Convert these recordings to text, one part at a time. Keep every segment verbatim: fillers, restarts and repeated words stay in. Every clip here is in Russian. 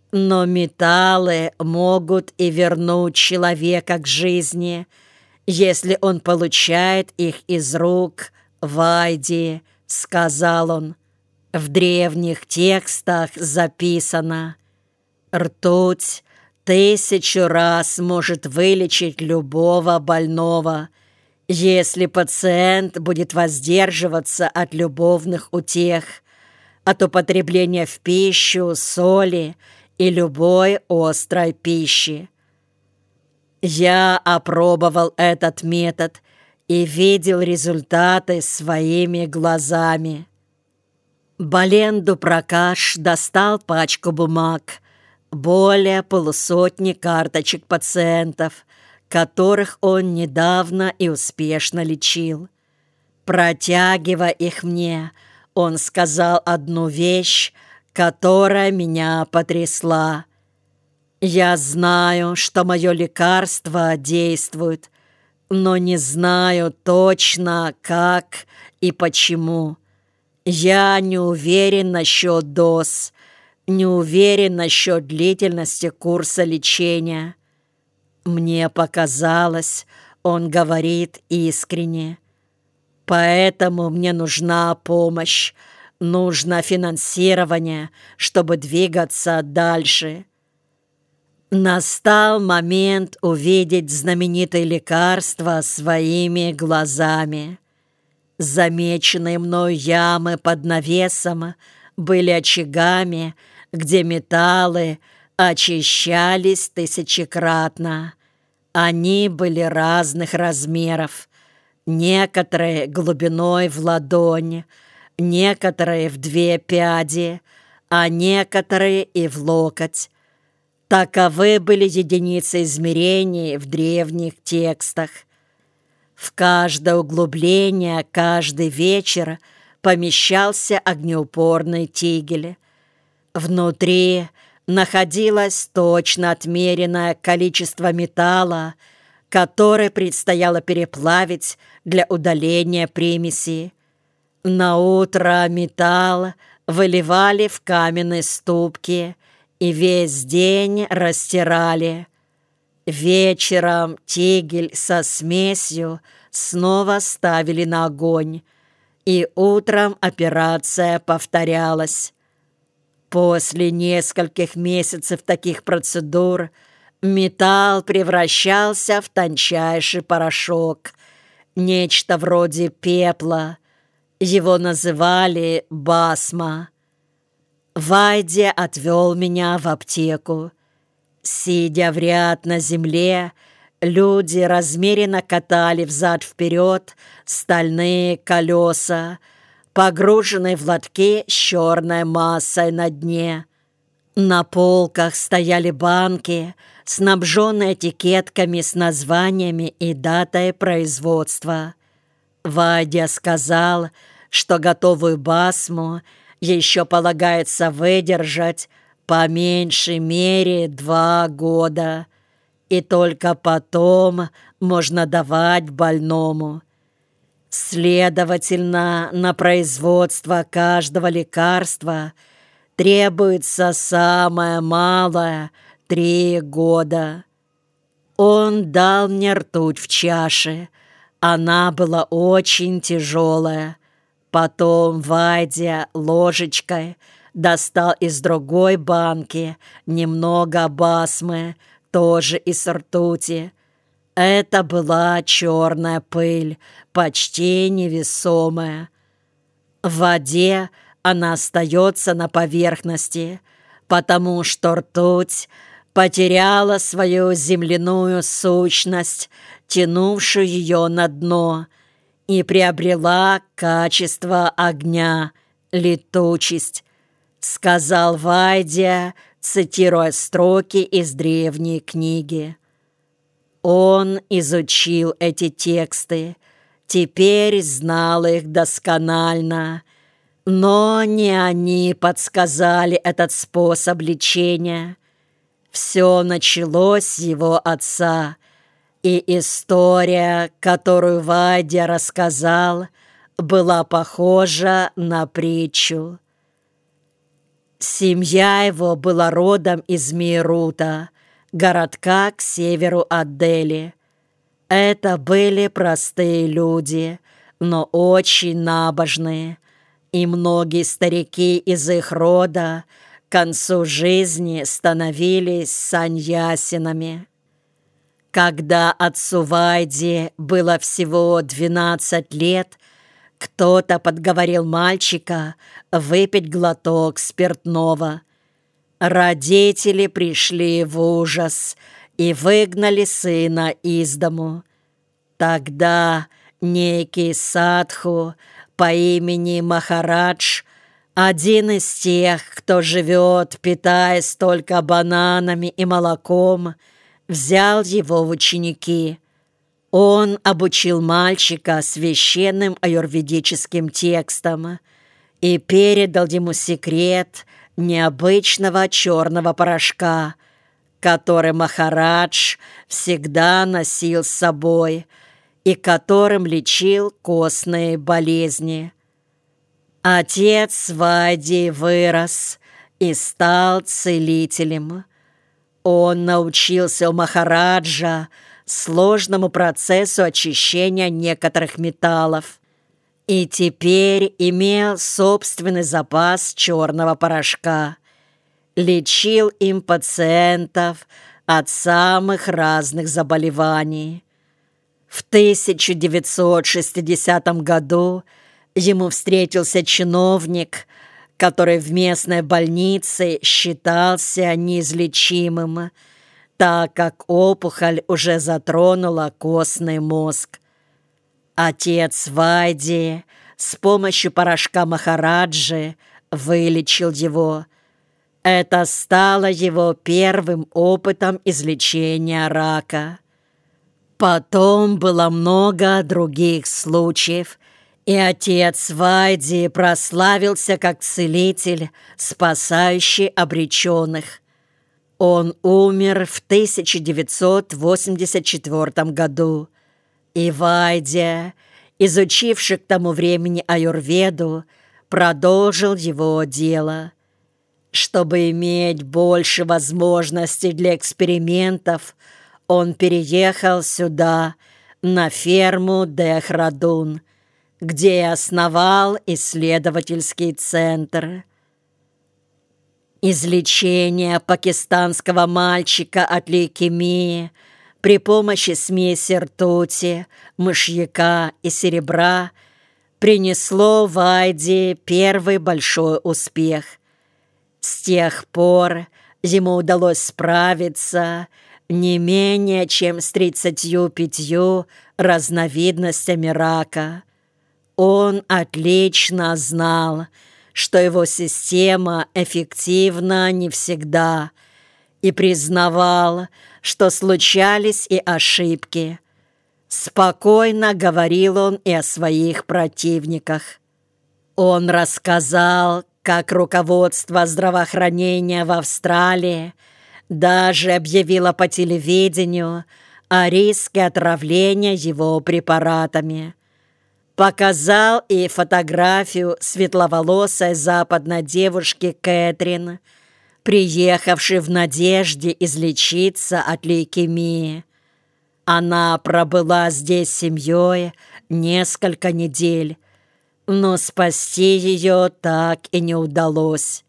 Но металлы могут и вернуть человека к жизни, если он получает их из рук Вайди, сказал он. В древних текстах записано: ртуть тысячу раз может вылечить любого больного, если пациент будет воздерживаться от любовных утех, от употребления в пищу соли и любой острой пищи. Я опробовал этот метод и видел результаты своими глазами. Баленду Пракаш достал пачку бумаг, более полусотни карточек пациентов, которых он недавно и успешно лечил. Протягивая их мне, он сказал одну вещь, которая меня потрясла. «Я знаю, что мое лекарство действует, но не знаю точно, как и почему. Я не уверен насчет доз, не уверен насчет длительности курса лечения». Мне показалось, он говорит искренне. «Поэтому мне нужна помощь, нужно финансирование, чтобы двигаться дальше». Настал момент увидеть знаменитое лекарство своими глазами. Замеченные мною ямы под навесом были очагами, где металлы очищались тысячекратно. Они были разных размеров, некоторые глубиной в ладонь, некоторые в две пяди, а некоторые и в локоть. Таковы были единицы измерений в древних текстах. В каждое углубление каждый вечер помещался огнеупорный тигель. Внутри находилось точно отмеренное количество металла, который предстояло переплавить для удаления примеси. Наутро металл выливали в каменные ступки и весь день растирали. Вечером тигель со смесью снова ставили на огонь, и утром операция повторялась. После нескольких месяцев таких процедур металл превращался в тончайший порошок, нечто вроде пепла. Его называли басма. Вайди отвел меня в аптеку. Сидя в ряд на земле, люди размеренно катали взад-вперед стальные колеса, погруженные в лотки с черной массой на дне. На полках стояли банки, снабженные этикетками с названиями и датой производства. Вайди сказал, что готовую басму еще полагается выдержать по меньшей мере два года, и только потом можно давать больному. Следовательно, на производство каждого лекарства требуется самое малое — три года. Он дал мне ртуть в чаше. Она была очень тяжелая. Потом Вайди ложечкой достал из другой банки немного басмы, тоже из ртути. Это была черная пыль, почти невесомая. В воде она остается на поверхности, потому что ртуть потеряла свою земляную сущность, тянувшую ее на дно, и приобрела качество огня, летучесть, сказал Вайди, цитируя строки из древней книги. Он изучил эти тексты, теперь знал их досконально, но не они подсказали этот способ лечения. Все началось с его отца, и история, которую Вайди рассказал, была похожа на притчу. Семья его была родом из Мейрута, городка к северу от Дели. Это были простые люди, но очень набожные, и многие старики из их рода к концу жизни становились саньясинами. Когда отцу Вайди было всего двенадцать лет, кто-то подговорил мальчика выпить глоток спиртного. Родители пришли в ужас и выгнали сына из дому. Тогда некий садху по имени Махарадж, один из тех, кто живет, питаясь только бананами и молоком, взял его в ученики. Он обучил мальчика священным аюрведическим текстам и передал ему секрет необычного черного порошка, который Махарадж всегда носил с собой и которым лечил костные болезни. Отец Вайди вырос и стал целителем. Он научился у Махараджа сложному процессу очищения некоторых металлов и теперь имел собственный запас черного порошка. Лечил им пациентов от самых разных заболеваний. В тысяча девятьсот шестидесятом году ему встретился чиновник, который в местной больнице считался неизлечимым, так как опухоль уже затронула костный мозг. Отец Вайди с помощью порошка Махараджи вылечил его. Это стало его первым опытом излечения рака. Потом было много других случаев, и отец Вайди прославился как целитель, спасающий обреченных. Он умер в тысяча девятьсот восемьдесят четвёртом году, и Вайди, изучивший к тому времени аюрведу, продолжил его дело. Чтобы иметь больше возможностей для экспериментов, он переехал сюда, на ферму Дехрадун, где и основал исследовательский центр. Излечение пакистанского мальчика от лейкемии при помощи смеси ртути, мышьяка и серебра принесло Вайди первый большой успех. С тех пор ему удалось справиться не менее чем с тридцатью пятью разновидностями рака. Он отлично знал, что его система эффективна не всегда, и признавал, что случались и ошибки. Спокойно говорил он и о своих противниках. Он рассказал, как руководство здравоохранения в Австралии даже объявило по телевидению о риске отравления его препаратами. Показал и фотографию светловолосой западной девушки Кэтрин, приехавшей в надежде излечиться от лейкемии. Она пробыла здесь с семьей несколько недель, но спасти ее так и не удалось.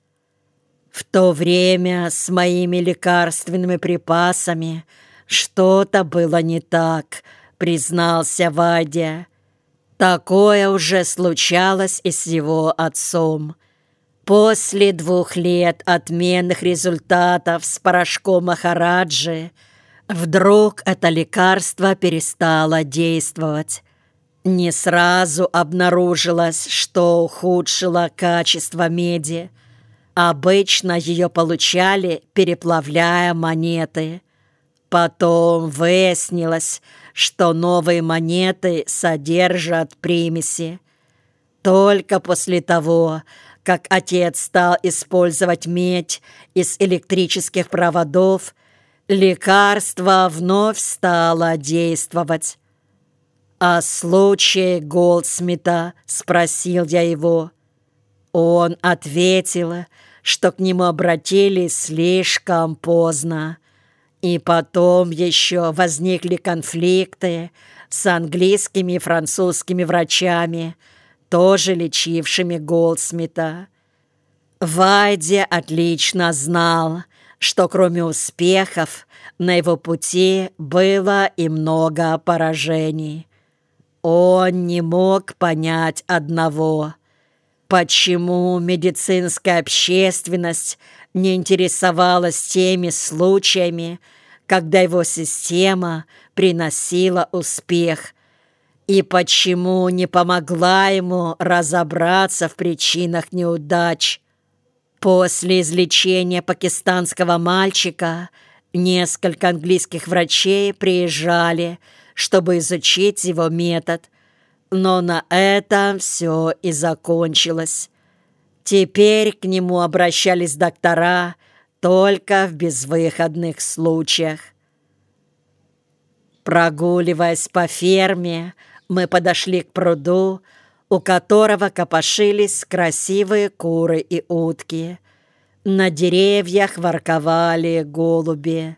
В то время с моими лекарственными припасами что-то было не так, признался Вайди. Такое уже случалось и с его отцом. После двух лет отменных результатов с порошком Махараджи вдруг это лекарство перестало действовать. Не сразу обнаружилось, что ухудшило качество меди. Обычно ее получали, переплавляя монеты. Потом выяснилось, что новые монеты содержат примеси. Только после того, как отец стал использовать медь из электрических проводов, лекарство вновь стало действовать. «О случае Голдсмита?» — спросил я его. Он ответил, что к нему обратились слишком поздно. И потом еще возникли конфликты с английскими и французскими врачами, тоже лечившими Голдсмита. Вайди отлично знал, что кроме успехов на его пути было и много поражений. Он не мог понять одного: почему медицинская общественность не интересовалась теми случаями, когда его система приносила успех, и почему не помогла ему разобраться в причинах неудач. После излечения пакистанского мальчика несколько английских врачей приезжали, чтобы изучить его метод, но на этом все и закончилось. Теперь к нему обращались доктора только в безвыходных случаях. Прогуливаясь по ферме, мы подошли к пруду, у которого копошились красивые куры и утки. На деревьях ворковали голуби.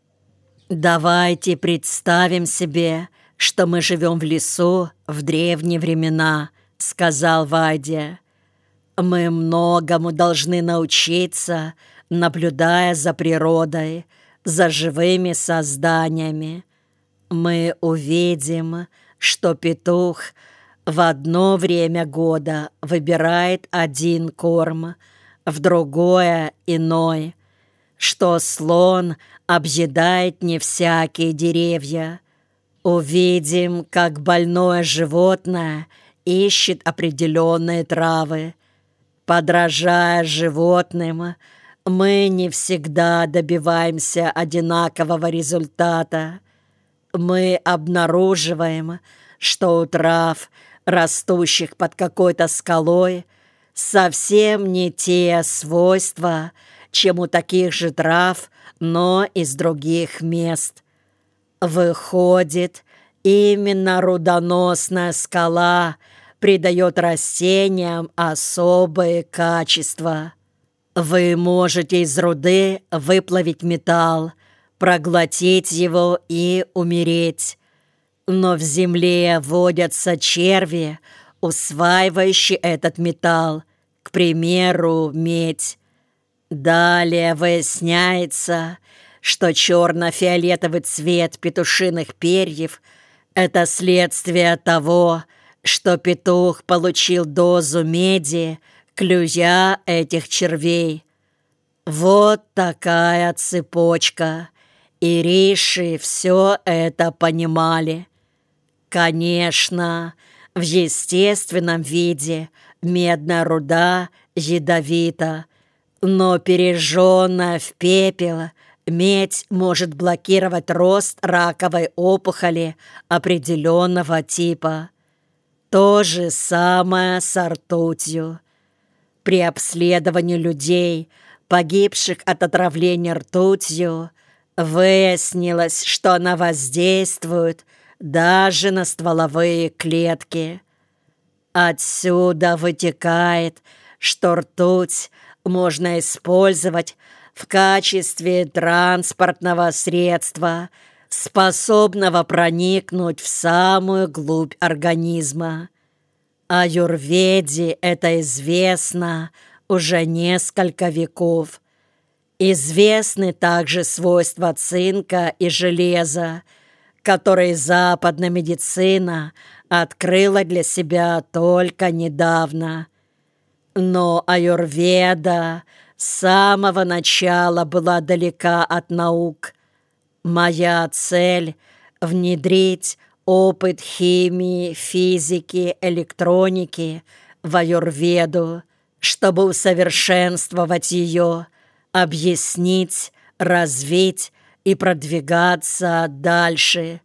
«Давайте представим себе, что мы живем в лесу в древние времена», — сказал Вайди. «Мы многому должны научиться, наблюдая за природой, за живыми созданиями. Мы увидим, что петух в одно время года выбирает один корм, в другое — иной, что слон объедает не всякие деревья. Увидим, как больное животное ищет определенные травы. Подражая животным, мы не всегда добиваемся одинакового результата. Мы обнаруживаем, что у трав, растущих под какой-то скалой, совсем не те свойства, чем у таких же трав, но из других мест. Выходит, именно рудоносная скала придает растениям особые качества. Вы можете из руды выплавить металл, проглотить его и умереть. Но в земле водятся черви, усваивающие этот металл, к примеру, медь. Далее выясняется, что черно-фиолетовый цвет петушиных перьев — это следствие того, что петух получил дозу меди, клюя этих червей. Вот такая цепочка, и риши все это понимали. Конечно, в естественном виде медная руда ядовита, но пережженная в пепел медь может блокировать рост раковой опухоли определенного типа. То же самое с ртутью. При обследовании людей, погибших от отравления ртутью, выяснилось, что она воздействует даже на стволовые клетки. Отсюда вытекает, что ртуть можно использовать в качестве транспортного средства, способного проникнуть в самую глубь организма. Аюрведе это известно уже несколько веков. Известны также свойства цинка и железа, которые западная медицина открыла для себя только недавно. Но аюрведа с самого начала была далека от наук. Моя цель — внедрить опыт химии, физики, электроники в аюрведу, чтобы усовершенствовать ее, объяснить, развить и продвигаться дальше.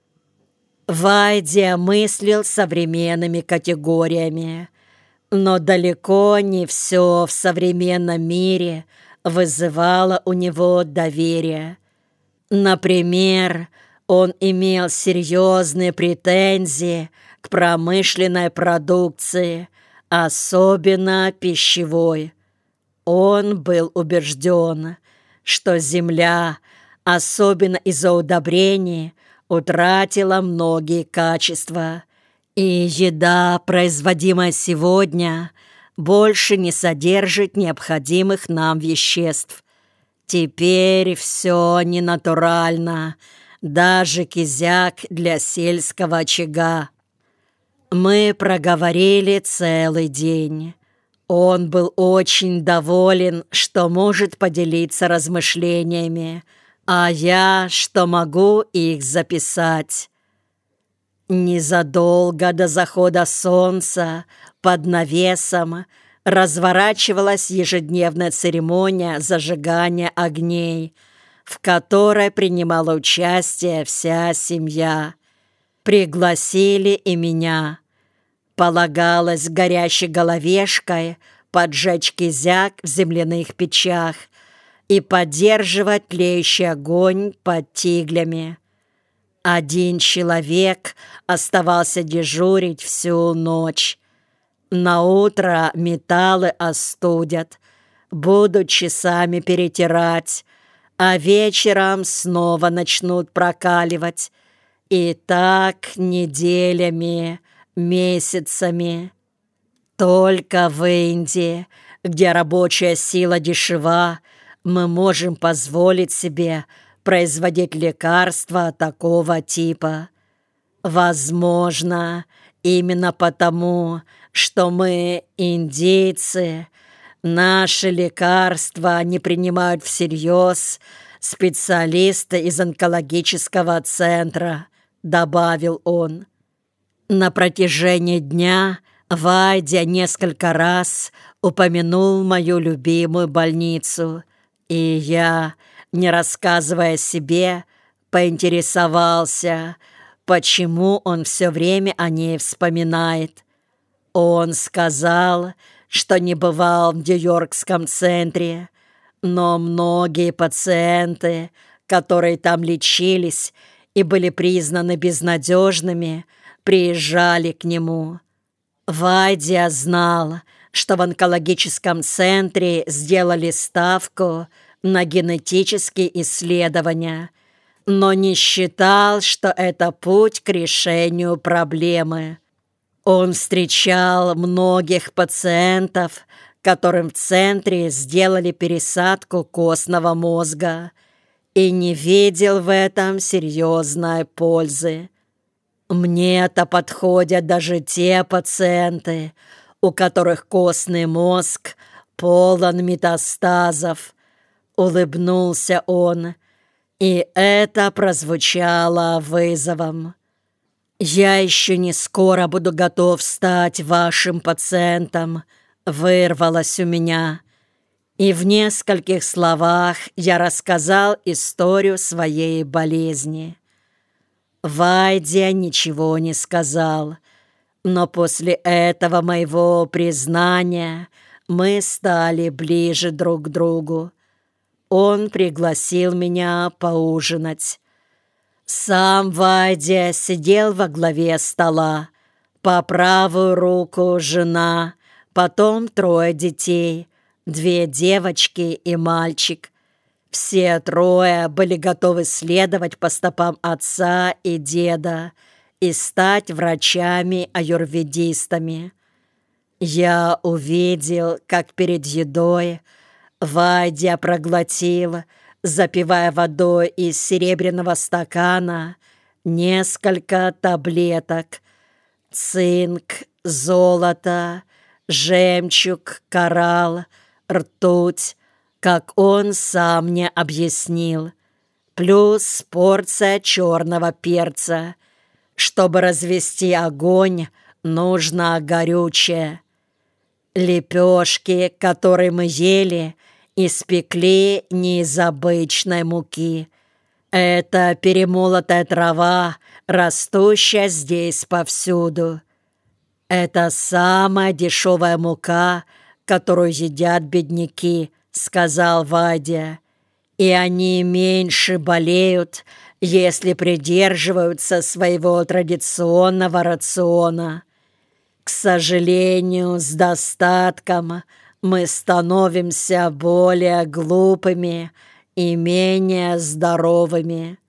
Вайди мыслил современными категориями, но далеко не все в современном мире вызывало у него доверие. Например, он имел серьезные претензии к промышленной продукции, особенно пищевой. он был убежден, что земля, особенно из-за удобрений, утратила многие качества, и еда, производимая сегодня, больше не содержит необходимых нам веществ. Теперь все ненатурально, даже кизяк для сельского очага. Мы проговорили целый день. Он был очень доволен, что может поделиться размышлениями, а я, что могу их записать. Незадолго до захода солнца под навесом разворачивалась ежедневная церемония зажигания огней, в которой принимала участие вся семья. Пригласили и меня. Полагалось горящей головешкой поджечь кизяк в земляных печах и поддерживать тлеющий огонь под тиглями. Один человек оставался дежурить всю ночь. Наутро металлы остудят, будут часами перетирать, а вечером снова начнут прокаливать. И так неделями, месяцами. Только в Индии, где рабочая сила дешева, мы можем позволить себе производить лекарства такого типа. Возможно, именно потому, что мы индейцы, наши лекарства не принимают всерьез специалисты из онкологического центра, добавил он. На протяжении дня Вайдя несколько раз упомянул мою любимую больницу, и я, не рассказывая себе, поинтересовался, почему он все время о ней вспоминает. Он сказал, что не бывал в Нью-Йоркском центре, но многие пациенты, которые там лечились и были признаны безнадежными, приезжали к нему. Вайдя знал, что в онкологическом центре сделали ставку на генетические исследования, но не считал, что это путь к решению проблемы. Он встречал многих пациентов, которым в центре сделали пересадку костного мозга, и не видел в этом серьезной пользы. Мне-то подходят даже те пациенты, у которых костный мозг полон метастазов. Улыбнулся он, и это прозвучало вызовом. «Я еще не скоро буду готов стать вашим пациентом», вырвалось у меня. И в нескольких словах я рассказал историю своей болезни. Вайдя ничего не сказал, но после этого моего признания мы стали ближе друг к другу. Он пригласил меня поужинать. Сам Вайдя сидел во главе стола. По правую руку жена, потом трое детей, две девочки и мальчик. Все трое были готовы следовать по стопам отца и деда и стать врачами-аюрведистами. Я увидел, как перед едой Вайдя проглотил, запивая водой из серебряного стакана, несколько таблеток: цинк, золото, жемчуг, коралл, ртуть, как он сам мне объяснил, плюс порция черного перца. Чтобы развести огонь, нужно горючее. Лепешки, которые мы ели, испекли не из обычной муки. Это перемолотая трава, растущая здесь повсюду. Это самая дешевая мука, которую едят бедняки, сказал Вайдя. И они меньше болеют, если придерживаются своего традиционного рациона. К сожалению, с достатком мы становимся более глупыми и менее здоровыми.